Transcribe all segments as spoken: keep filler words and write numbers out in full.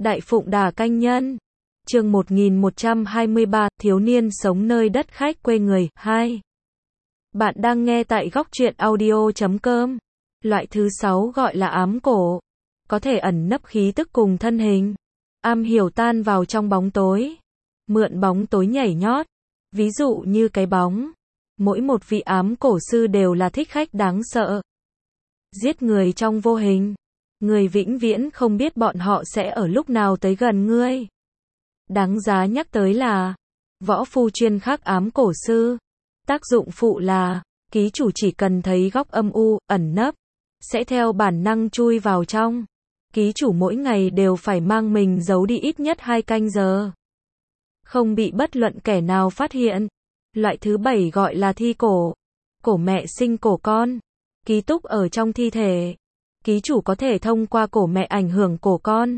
Đại Phụng Đà Canh Nhân. Chương một nghìn một trăm hai mươi ba, thiếu niên sống nơi đất khách quê người, hai. Bạn đang nghe tại góc truyện audio chấm com. Loại thứ sáu gọi là ám cổ. Có thể ẩn nấp khí tức cùng thân hình. Am hiểu tan vào trong bóng tối. Mượn bóng tối nhảy nhót. Ví dụ như cái bóng. Mỗi một vị ám cổ sư đều là thích khách đáng sợ. Giết người trong vô hình. Người vĩnh viễn không biết bọn họ sẽ ở lúc nào tới gần ngươi. Đáng giá nhắc tới là võ phu chuyên khắc ám cổ sư. Tác dụng phụ là ký chủ chỉ cần thấy góc âm u, ẩn nấp, sẽ theo bản năng chui vào trong. Ký chủ mỗi ngày đều phải mang mình giấu đi ít nhất hai canh giờ. Không bị bất luận kẻ nào phát hiện. Loại thứ bảy gọi là thi cổ. Cổ mẹ sinh cổ con. Ký túc ở trong thi thể. Ký chủ có thể thông qua cổ mẹ ảnh hưởng cổ con.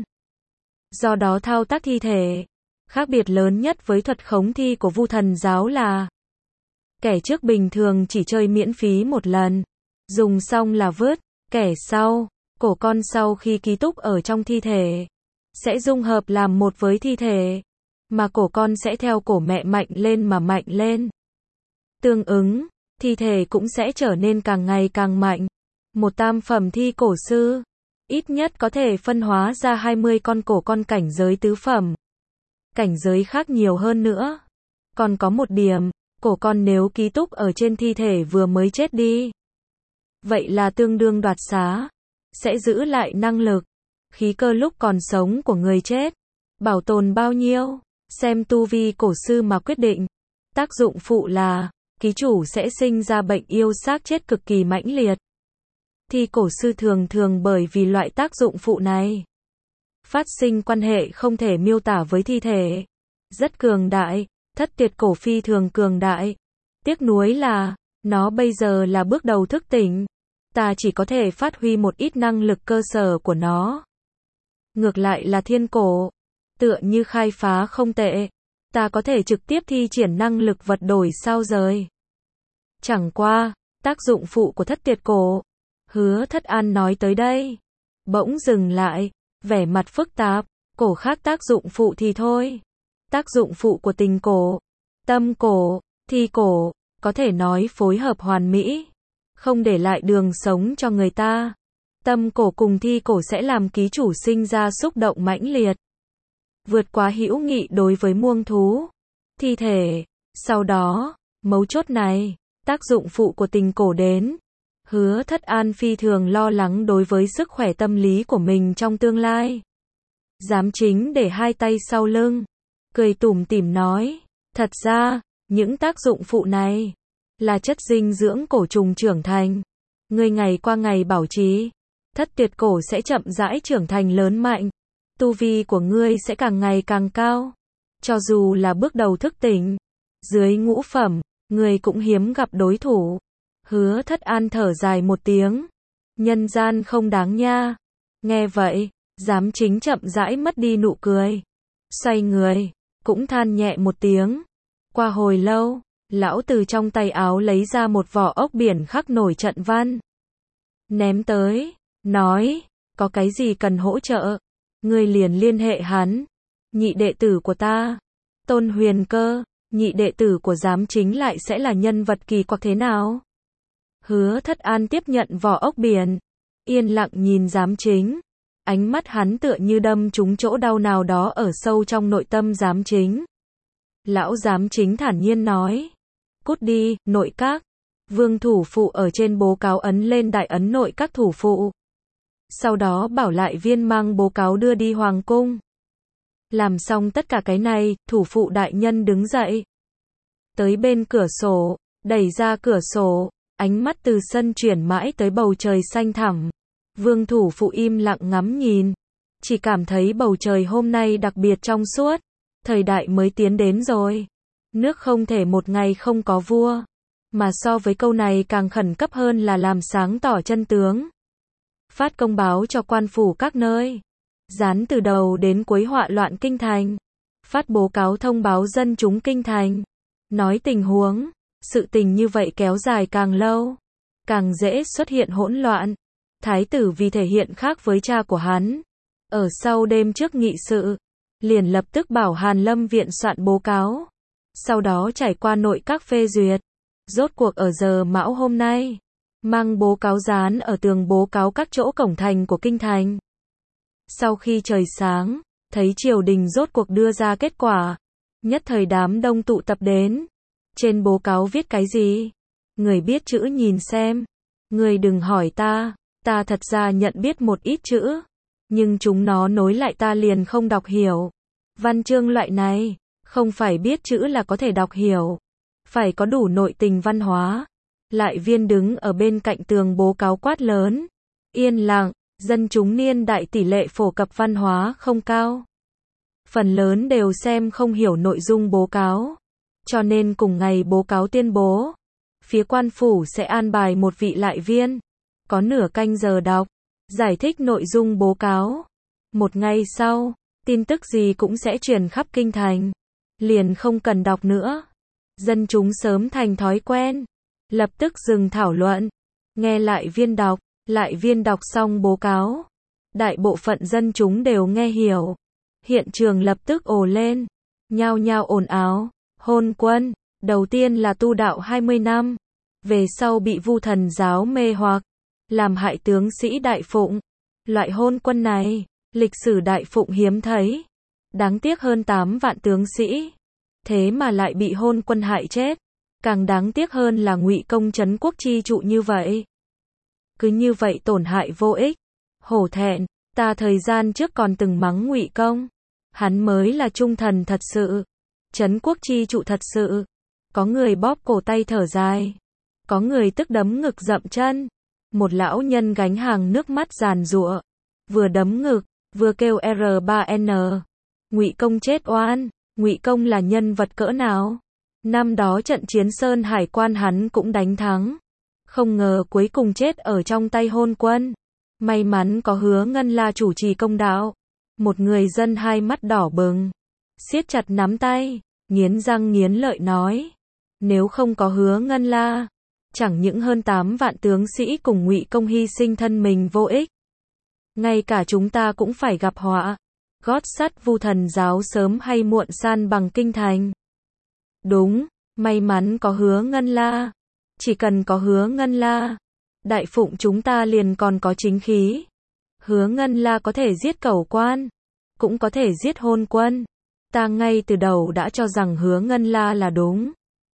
Do đó thao tác thi thể. Khác biệt lớn nhất với thuật khống thi của Vu Thần giáo là kẻ trước bình thường chỉ chơi miễn phí một lần. Dùng xong là vứt. Kẻ sau, cổ con sau khi ký túc ở trong thi thể, sẽ dung hợp làm một với thi thể. Mà cổ con sẽ theo cổ mẹ mạnh lên mà mạnh lên. Tương ứng, thi thể cũng sẽ trở nên càng ngày càng mạnh. Một tam phẩm thi cổ sư, ít nhất có thể phân hóa ra hai mươi con cổ con cảnh giới tứ phẩm. Cảnh giới khác nhiều hơn nữa. Còn có một điểm, cổ con nếu ký túc ở trên thi thể vừa mới chết đi, vậy là tương đương đoạt xá, sẽ giữ lại năng lực, khí cơ lúc còn sống của người chết. Bảo tồn bao nhiêu, xem tu vi cổ sư mà quyết định. Tác dụng phụ là, ký chủ sẽ sinh ra bệnh yêu xác chết cực kỳ mãnh liệt. Thi cổ sư thường thường bởi vì loại tác dụng phụ này, phát sinh quan hệ không thể miêu tả với thi thể. Rất cường đại, thất tuyệt cổ phi thường cường đại. Tiếc nuối là, nó bây giờ là bước đầu thức tỉnh. Ta chỉ có thể phát huy một ít năng lực cơ sở của nó. Ngược lại là thiên cổ, tựa như khai phá không tệ. Ta có thể trực tiếp thi triển năng lực vật đổi sao rời. Chẳng qua, tác dụng phụ của thất tuyệt cổ. Hứa Thất An nói tới đây, bỗng dừng lại, vẻ mặt phức tạp. Cổ khác tác dụng phụ thì thôi. Tác dụng phụ của tình cổ, tâm cổ, thi cổ, có thể nói phối hợp hoàn mỹ, không để lại đường sống cho người ta. Tâm cổ cùng thi cổ sẽ làm ký chủ sinh ra xúc động mãnh liệt, vượt quá hữu nghị đối với muông thú, thi thể. Sau đó, mấu chốt này, tác dụng phụ của tình cổ đến. Hứa Thất An phi thường lo lắng đối với sức khỏe tâm lý của mình trong tương lai. Giám chính để hai tay sau lưng, cười tủm tỉm nói, thật ra, những tác dụng phụ này là chất dinh dưỡng cổ trùng trưởng thành. Ngươi ngày qua ngày bảo trì, thất tuyệt cổ sẽ chậm rãi trưởng thành lớn mạnh. Tu vi của ngươi sẽ càng ngày càng cao. Cho dù là bước đầu thức tỉnh, dưới ngũ phẩm, ngươi cũng hiếm gặp đối thủ. Hứa Thất An thở dài một tiếng. Nhân gian không đáng nha. Nghe vậy, giám chính chậm rãi mất đi nụ cười. Xoay người, cũng than nhẹ một tiếng. Qua hồi lâu, lão từ trong tay áo lấy ra một vỏ ốc biển khắc nổi trận văn. Ném tới, nói, có cái gì cần hỗ trợ, ngươi liền liên hệ hắn. Nhị đệ tử của ta, Tôn Huyền Cơ, nhị đệ tử của giám chính lại sẽ là nhân vật kỳ quặc thế nào? Hứa Thất An tiếp nhận vỏ ốc biển, yên lặng nhìn giám chính. Ánh mắt hắn tựa như đâm trúng chỗ đau nào đó ở sâu trong nội tâm giám chính. Lão giám chính thản nhiên nói, cút đi, nội các. Vương thủ phụ ở trên bố cáo ấn lên đại ấn nội các thủ phụ. Sau đó bảo lại viên mang bố cáo đưa đi hoàng cung. Làm xong tất cả cái này, thủ phụ đại nhân đứng dậy. Tới bên cửa sổ, đẩy ra cửa sổ, ánh mắt từ sân chuyển mãi tới bầu trời xanh thẳm. Vương thủ phụ im lặng ngắm nhìn, chỉ cảm thấy bầu trời hôm nay đặc biệt trong suốt. Thời đại mới tiến đến rồi. Nước không thể một ngày không có vua. Mà so với câu này càng khẩn cấp hơn là làm sáng tỏ chân tướng. Phát công báo cho quan phủ các nơi. Dán từ đầu đến cuối họa loạn kinh thành. Phát bố cáo thông báo dân chúng kinh thành. Nói tình huống, sự tình như vậy kéo dài càng lâu, càng dễ xuất hiện hỗn loạn. Thái tử vì thể hiện khác với cha của hắn, Ở sau đêm trước nghị sự, liền lập tức bảo Hàn Lâm viện soạn bố cáo. Sau đó trải qua nội các phê duyệt. Rốt cuộc ở giờ mão hôm nay, mang bố cáo dán ở tường bố cáo các chỗ cổng thành của kinh thành. Sau khi trời sáng, thấy triều đình rốt cuộc đưa ra kết quả. Nhất thời đám đông tụ tập đến. Trên bố cáo viết cái gì? Người biết chữ nhìn xem. Người đừng hỏi ta, ta thật ra nhận biết một ít chữ. Nhưng chúng nó nối lại ta liền không đọc hiểu. Văn chương loại này, không phải biết chữ là có thể đọc hiểu. Phải có đủ nội tình văn hóa. Lại viên đứng ở bên cạnh tường bố cáo quát lớn. Yên lặng, dân chúng niên đại tỷ lệ phổ cập văn hóa không cao. Phần lớn đều xem không hiểu nội dung bố cáo. Cho nên cùng ngày bố cáo tuyên bố, phía quan phủ sẽ an bài một vị lại viên, có nửa canh giờ đọc, giải thích nội dung bố cáo. Một ngày sau, tin tức gì cũng sẽ truyền khắp kinh thành. Liền không cần đọc nữa. Dân chúng sớm thành thói quen. Lập tức dừng thảo luận. Nghe lại viên đọc. Lại viên đọc xong bố cáo. Đại bộ phận dân chúng đều nghe hiểu. Hiện trường lập tức ồ lên. Nhao nhao ồn ào. Hôn quân. Đầu tiên là tu đạo hai mươi năm. Về sau bị Vu Thần giáo mê hoặc. Làm hại tướng sĩ Đại Phụng. Loại hôn quân này, lịch sử Đại Phụng hiếm thấy. Đáng tiếc hơn tám vạn tướng sĩ. Thế mà lại bị hôn quân hại chết. Càng đáng tiếc hơn là Ngụy Công trấn quốc chi trụ như vậy. Cứ như vậy tổn hại vô ích. Hổ thẹn, ta thời gian trước còn từng mắng Ngụy Công. Hắn mới là trung thần thật sự. Trấn quốc chi trụ thật sự. Có người bóp cổ tay thở dài. Có người tức đấm ngực dậm chân. Một lão nhân gánh hàng nước mắt giàn giụa. Vừa đấm ngực, vừa kêu R ba N. Ngụy Công chết oan. Ngụy Công là nhân vật cỡ nào? Năm đó trận chiến Sơn Hải Quan hắn cũng đánh thắng. Không ngờ cuối cùng chết ở trong tay hôn quân. May mắn có Hứa Ngân La chủ trì công đạo. Một người dân hai mắt đỏ bừng. Siết chặt nắm tay, nghiến răng nghiến lợi nói. Nếu không có Hứa Ngân La, chẳng những hơn tám vạn tướng sĩ cùng Ngụy Công hy sinh thân mình vô ích. Ngay cả chúng ta cũng phải gặp họa. Gót sắt Vu Thần giáo sớm hay muộn san bằng kinh thành. Đúng, may mắn có Hứa Ngân La. Chỉ cần có Hứa Ngân La, Đại Phụng chúng ta liền còn có chính khí. Hứa Ngân La có thể giết cẩu quan, cũng có thể giết hôn quân. Ta ngay từ đầu đã cho rằng Hứa Ngân La là đúng.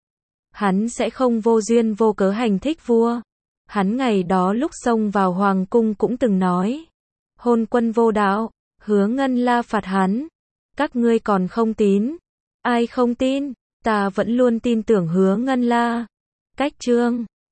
Hắn sẽ không vô duyên vô cớ hành thích vua. Hắn ngày đó lúc xông vào hoàng cung cũng từng nói. Hôn quân vô đạo, Hứa Ngân La phạt hắn. Các ngươi còn không tín. Ai không tin? Ta vẫn luôn tin tưởng Hứa Ngân La. Cách chương